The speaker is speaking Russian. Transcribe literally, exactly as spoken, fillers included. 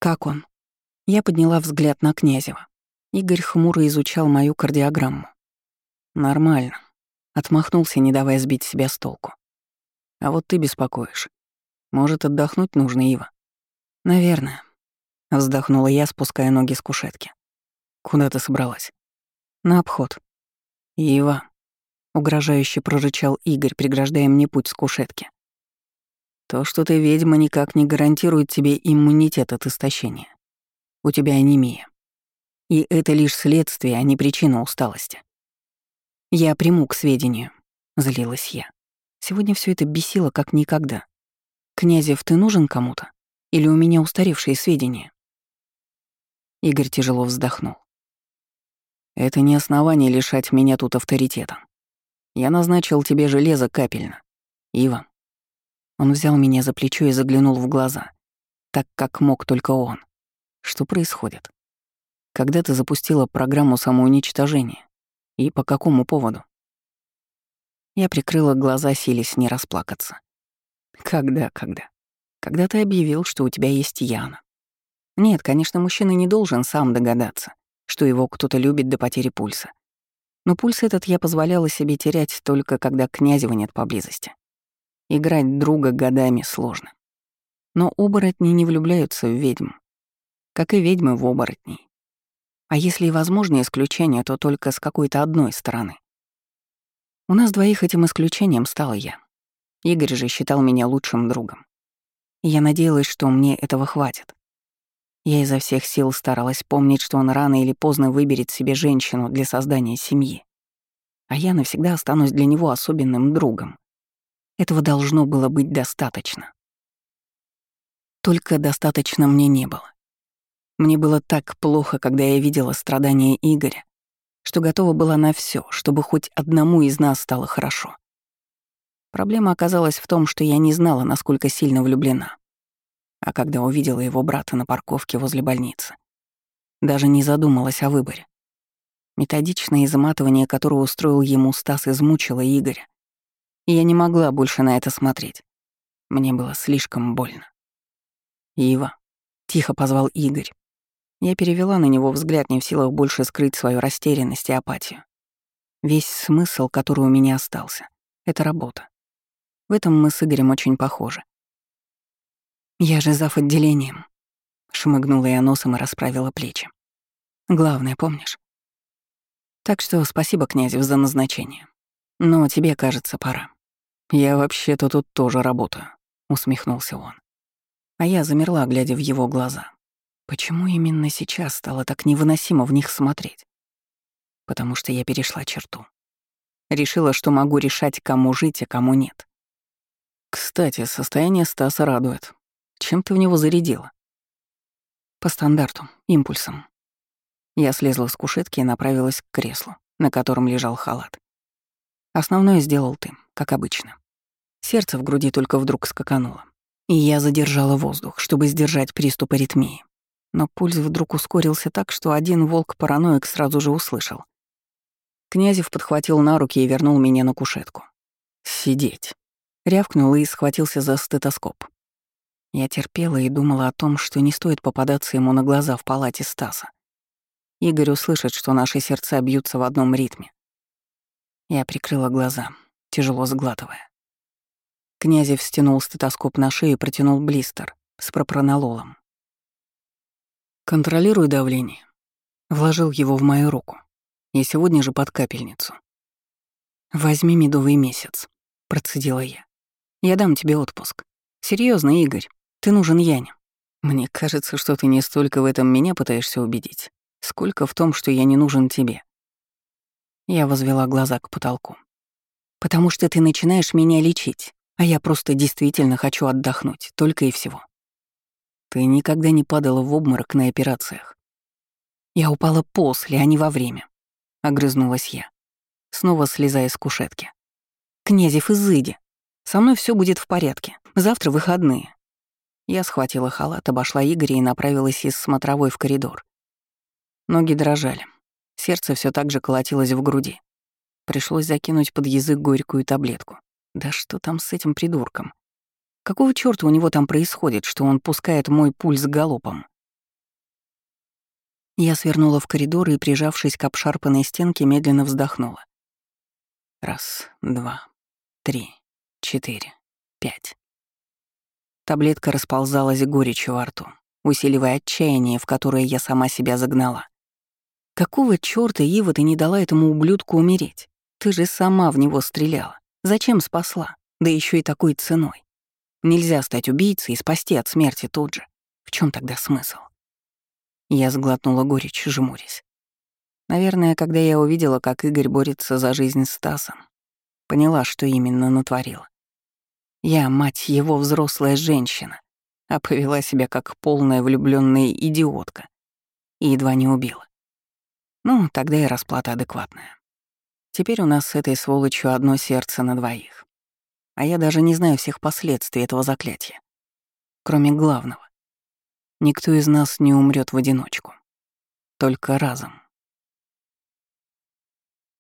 Как он? Я подняла взгляд на Князева. Игорь хмуро изучал мою кардиограмму. Нормально. Отмахнулся, не давая сбить себя с толку. А вот ты беспокоишь. Может, отдохнуть нужно, Ива? Наверное. Вздохнула я, спуская ноги с кушетки. Куда ты собралась? На обход. Ива. Угрожающе прорычал Игорь, преграждая мне путь с кушетки. То, что ты ведьма, никак не гарантирует тебе иммунитет от истощения. У тебя анемия. И это лишь следствие, а не причина усталости. Я приму к сведению, злилась я. Сегодня все это бесило как никогда. Князев, ты нужен кому-то? Или у меня устаревшие сведения? Игорь тяжело вздохнул. Это не основание лишать меня тут авторитета. Я назначил тебе железо капельно. Ива. Он взял меня за плечо и заглянул в глаза, так как мог только он. Что происходит? Когда ты запустила программу самоуничтожения? И по какому поводу? Я прикрыла глаза, силясь не расплакаться. Когда, когда? Когда ты объявил, что у тебя есть Яна. Нет, конечно, мужчина не должен сам догадаться, что его кто-то любит до потери пульса. Но пульс этот я позволяла себе терять только когда Князева нет поблизости. Играть друга годами сложно. Но оборотни не влюбляются в ведьм, как и ведьмы в оборотней. А если и возможны исключения, то только с какой-то одной стороны. У нас двоих этим исключением стала я. Игорь же считал меня лучшим другом. И я надеялась, что мне этого хватит. Я изо всех сил старалась помнить, что он рано или поздно выберет себе женщину для создания семьи. А я навсегда останусь для него особенным другом. Этого должно было быть достаточно. Только достаточно мне не было. Мне было так плохо, когда я видела страдания Игоря, что готова была на все, чтобы хоть одному из нас стало хорошо. Проблема оказалась в том, что я не знала, насколько сильно влюблена. А когда увидела его брата на парковке возле больницы, даже не задумалась о выборе. Методичное изматывание, которое устроил ему Стас, измучило Игоря. И я не могла больше на это смотреть. Мне было слишком больно. «Ива», — тихо позвал Игорь. Я перевела на него взгляд, не в силах больше скрыть свою растерянность и апатию. Весь смысл, который у меня остался, — это работа. В этом мы с Игорем очень похожи. «Я же зав. Отделением», — шмыгнула я носом и расправила плечи. «Главное, помнишь? Так что спасибо, Князев, за назначение. Но тебе, кажется, пора». «Я вообще-то тут тоже работаю», — усмехнулся он. А я замерла, глядя в его глаза. Почему именно сейчас стало так невыносимо в них смотреть? Потому что я перешла черту. Решила, что могу решать, кому жить, а кому нет. Кстати, состояние Стаса радует. Чем ты в него зарядила? По стандарту, импульсом. Я слезла с кушетки и направилась к креслу, на котором лежал халат. Основное сделал ты, как обычно. Сердце в груди только вдруг скакануло. И я задержала воздух, чтобы сдержать приступ аритмии. Но пульс вдруг ускорился так, что один волк-параноик сразу же услышал. Князев подхватил на руки и вернул меня на кушетку. «Сидеть!» — рявкнул и схватился за стетоскоп. Я терпела и думала о том, что не стоит попадаться ему на глаза в палате Стаса. Игорь услышит, что наши сердца бьются в одном ритме. Я прикрыла глаза, тяжело сглатывая. Князев стянул стетоскоп на шею и протянул блистер с пропронололом. «Контролируй давление». Вложил его в мою руку. И сегодня же под капельницу. «Возьми медовый месяц», — процедила я. «Я дам тебе отпуск. Серьезно, Игорь, ты нужен Яне. Мне кажется, что ты не столько в этом меня пытаешься убедить, сколько в том, что я не нужен тебе». Я возвела глаза к потолку. «Потому что ты начинаешь меня лечить, а я просто действительно хочу отдохнуть, только и всего». «Ты никогда не падала в обморок на операциях». «Я упала после, а не во время», — огрызнулась я, снова слезая с кушетки. «Князев, изыди. Со мной все будет в порядке. Завтра выходные». Я схватила халат, обошла Игоря и направилась из смотровой в коридор. Ноги дрожали. Сердце все так же колотилось в груди. Пришлось закинуть под язык горькую таблетку. Да что там с этим придурком? Какого чёрта у него там происходит, что он пускает мой пульс галопом? Я свернула в коридор и, прижавшись к обшарпанной стенке, медленно вздохнула. Раз, два, три, четыре, пять. Таблетка расползалась горечью во рту, усиливая отчаяние, в которое я сама себя загнала. Какого чёрта, Ива, ты не дала этому ублюдку умереть? Ты же сама в него стреляла. Зачем спасла? Да еще и такой ценой. Нельзя стать убийцей и спасти от смерти тут же. В чем тогда смысл? Я сглотнула горечь, жмурясь. Наверное, когда я увидела, как Игорь борется за жизнь с Стасом, поняла, что именно натворила. Я, мать его, взрослая женщина, а повела себя как полная влюбленная идиотка и едва не убила. Ну, тогда и расплата адекватная. Теперь у нас с этой сволочью одно сердце на двоих. А я даже не знаю всех последствий этого заклятия. Кроме главного. Никто из нас не умрет в одиночку. Только разом.